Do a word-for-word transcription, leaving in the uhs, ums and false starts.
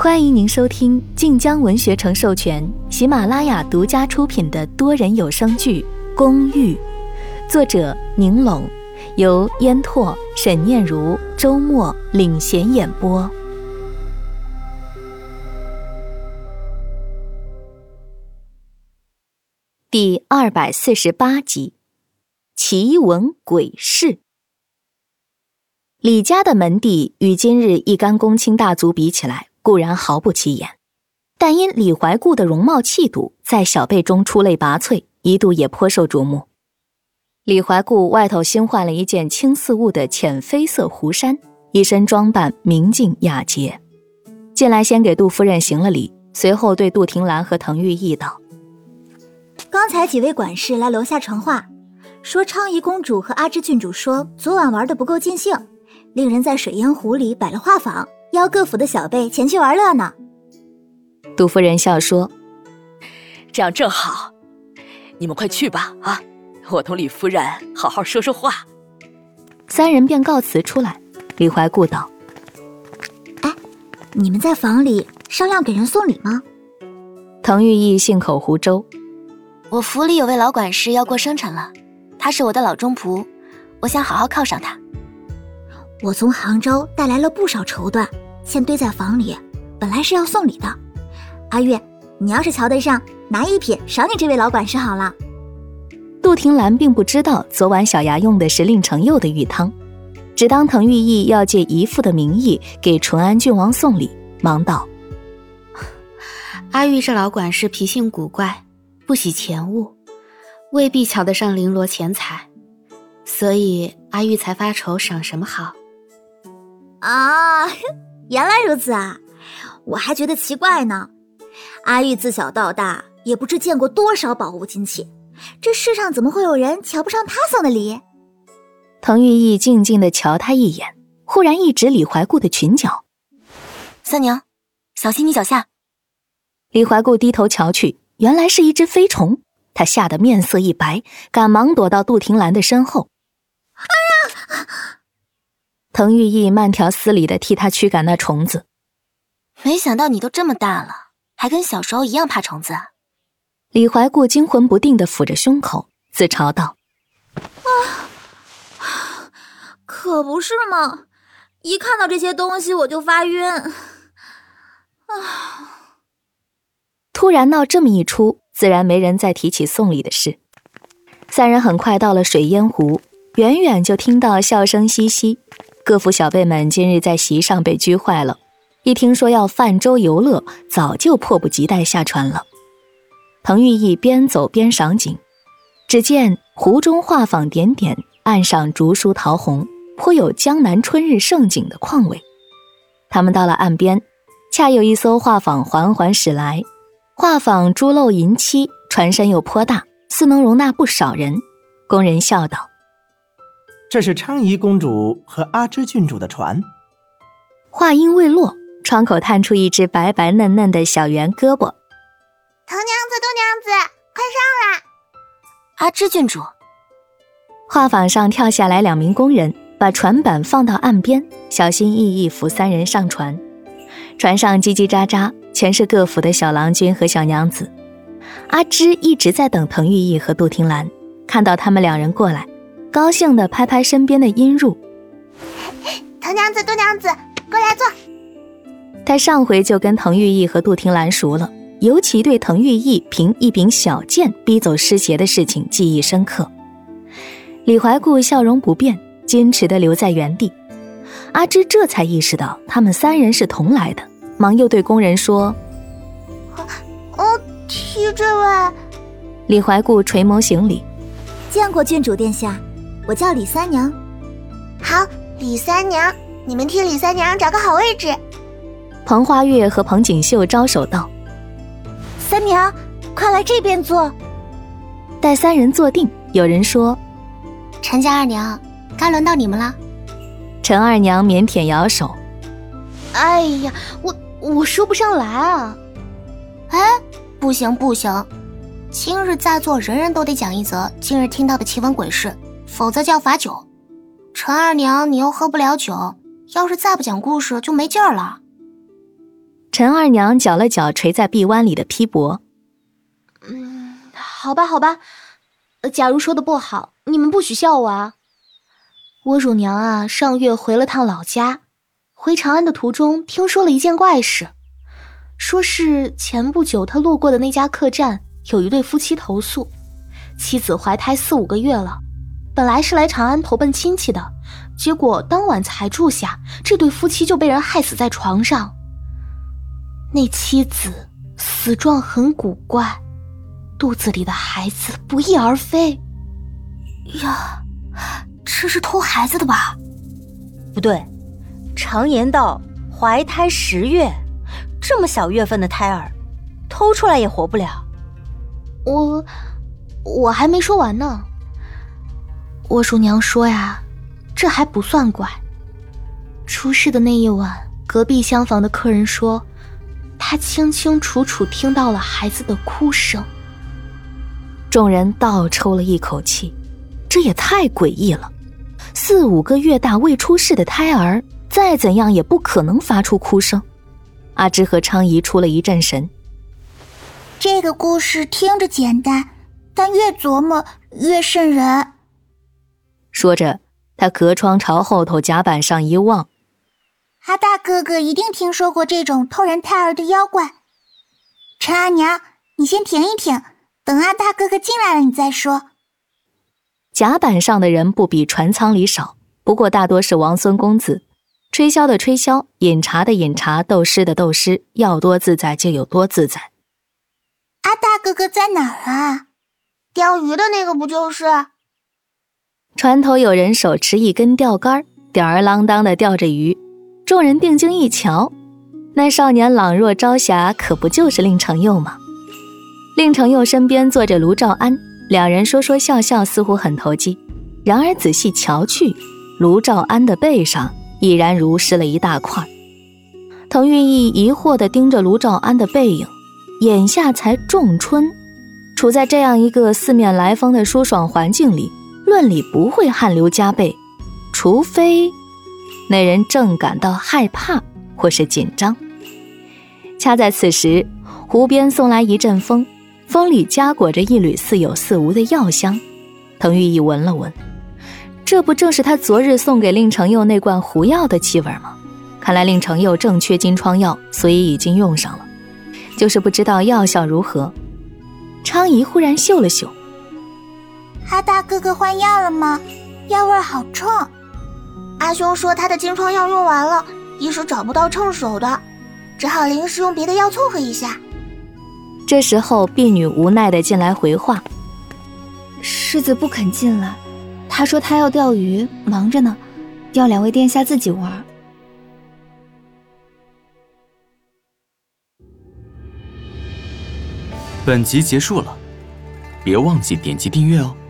欢迎您收听晋江文学城授权、喜马拉雅独家出品的多人有声剧《公寓》，作者宁拢，由烟拓、沈念如、周末领衔演播。第二百四十八集，奇闻鬼事。李家的门第与今日一干公卿大族比起来，固然毫不起眼，但因李怀固的容貌气度，在小辈中出类拔萃，一度也颇受瞩目。李怀固外头新换了一件青似雾的浅绯色狐衫，一身装扮明净雅洁。进来先给杜夫人行了礼，随后对杜婷兰和滕玉意道： 刚才几位管事来楼下传话，说昌仪公主和阿芝郡主说昨晚玩得不够尽兴，令人在水烟湖里摆了画舫，邀各府的小辈前去玩乐呢。 杜夫人笑说： 这样正好，你们快去吧啊！我同李夫人好好说说话。 三人便告辞出来。李怀固道： 哎，你们在房里商量给人送礼吗？ 滕玉意信口胡诌： 我府里有位老管事要过生辰了，他是我的老中仆，我想好好犒赏他。 我从杭州带来了不少绸缎，先堆在房里，本来是要送礼的。阿月，你要是瞧得上，拿一匹赏你这位老管事好了。 杜婷兰并不知道昨晚小牙用的是令程佑的玉汤，只当滕玉意要借姨父的名义给淳安郡王送礼，忙道： 阿玉这老管事脾性古怪，不喜钱物，未必瞧得上绫罗钱财，所以阿玉才发愁赏什么好。 啊，原来如此啊，我还觉得奇怪呢。阿玉自小到大也不知见过多少宝物金器，这世上怎么会有人瞧不上他送的礼？ 滕玉意静静地瞧他一眼，忽然一指李怀固的裙角： 三娘，小心你脚下。 李怀固低头瞧去，原来是一只飞虫，他吓得面色一白，赶忙躲到杜婷兰的身后。 哎呀！ 滕玉意慢条斯理地替他驱赶那虫子。 没想到你都这么大了，还跟小时候一样怕虫子。 李怀固惊魂不定地抚着胸口，自嘲道： 啊，可不是嘛，一看到这些东西我就发晕。啊！ 突然闹这么一出，自然没人再提起送礼的事。三人很快到了水烟湖，远远就听到笑声嘻嘻。各府小辈们今日在席上被拘坏了，一听说要泛舟游乐，早就迫不及待下船了。滕玉意边走边赏景，只见湖中画舫点点，岸上竹疏桃红，颇有江南春日盛景的况味。他们到了岸边，恰有一艘画舫缓缓驶来，画舫朱漏银漆，船身又颇大，似能容纳不少人。工人笑道： 这是昌仪公主和阿芝郡主的船。 话音未落，窗口探出一只白白嫩嫩的小圆胳膊。 滕娘子，杜娘子，快上来！ 阿芝郡主。 画舫上跳下来两名工人，把船板放到岸边，小心翼翼扶三人上船。船上叽叽喳喳，全是各府的小郎君和小娘子。阿芝一直在等滕玉意和杜婷兰，看到他们两人过来，高兴地拍拍身边的阴褥： 滕娘子，杜娘子，过来坐。 他上回就跟滕玉意和杜婷兰熟了，尤其对滕玉意凭一柄小剑逼走尸邪的事情记忆深刻。李怀固笑容不变，矜持地留在原地。阿芝这才意识到他们三人是同来的，忙又对工人说： 哦，替这位。 李怀固垂眸行礼： 见过郡主殿下，我叫李三娘。 好，李三娘，你们替李三娘找个好位置。 彭花月和彭锦绣招手道： 三娘，快来这边坐。 待三人坐定，有人说： 陈家二娘，该轮到你们了。 陈二娘腼腆摇手： 哎呀，我我说不上来啊。哎，不行不行，今日在座人人都得讲一则今日听到的奇闻鬼事，否则就要罚酒。陈二娘，你又喝不了酒，要是再不讲故事就没劲儿了。 陈二娘搅了搅垂在臂弯里的披帛。 嗯，好吧好吧，假如说的不好，你们不许笑我啊。我乳娘啊，上月回了趟老家，回长安的途中听说了一件怪事，说是前不久她路过的那家客栈有一对夫妻投诉，妻子怀胎四五个月了，本来是来长安投奔亲戚的，结果当晚才住下，这对夫妻就被人害死在床上。那妻子死状很古怪，肚子里的孩子不翼而飞。 呀，这是偷孩子的吧？ 不对，常言道怀胎十月，这么小月份的胎儿，偷出来也活不了。 我我还没说完呢。我叔娘说呀，这还不算怪。出事的那一晚，隔壁厢房的客人说，他清清楚楚听到了孩子的哭声。 众人倒抽了一口气，这也太诡异了。四五个月大未出世的胎儿，再怎样也不可能发出哭声。阿芝和昌姨出了一阵神。 这个故事听着简单，但越琢磨越瘆人。 说着，他隔窗朝后头甲板上一望， 阿大哥哥一定听说过这种偷人胎儿的妖怪。陈阿娘，你先停一停，等阿大哥哥进来了你再说。 甲板上的人不比船舱里少，不过大多是王孙公子，吹箫的吹箫，饮茶的饮茶，斗诗的斗诗，要多自在就有多自在。 阿大哥哥在哪儿啊？ 钓鱼的那个不就是？ 船头有人手持一根钓竿，吊儿郎当地钓着鱼。众人定睛一瞧，那少年朗若朝霞，可不就是令承佑吗？令承佑身边坐着卢兆安，两人说说笑笑，似乎很投机。然而仔细瞧去，卢兆安的背上已然濡湿了一大块。滕玉义疑惑地盯着卢兆安的背影，眼下才仲春，处在这样一个四面来风的舒爽环境里，论理不会汗流浃背，除非那人正感到害怕或是紧张。恰在此时，湖边送来一阵风，风里夹裹着一缕似有似无的药香。滕玉义闻了闻，这不正是他昨日送给令承佑那罐狐药的气味吗？看来令承佑正缺金疮药，所以已经用上了，就是不知道药效如何。昌姨忽然嗅了嗅， 阿大哥哥换药了吗？药味好冲。 阿兄说他的金疮药用完了，一时找不到趁手的，只好临时用别的药凑合一下。 这时候婢女无奈地进来回话， 世子不肯进来，他说他要钓鱼，忙着呢，要两位殿下自己玩。 本集结束了，别忘记点击订阅哦。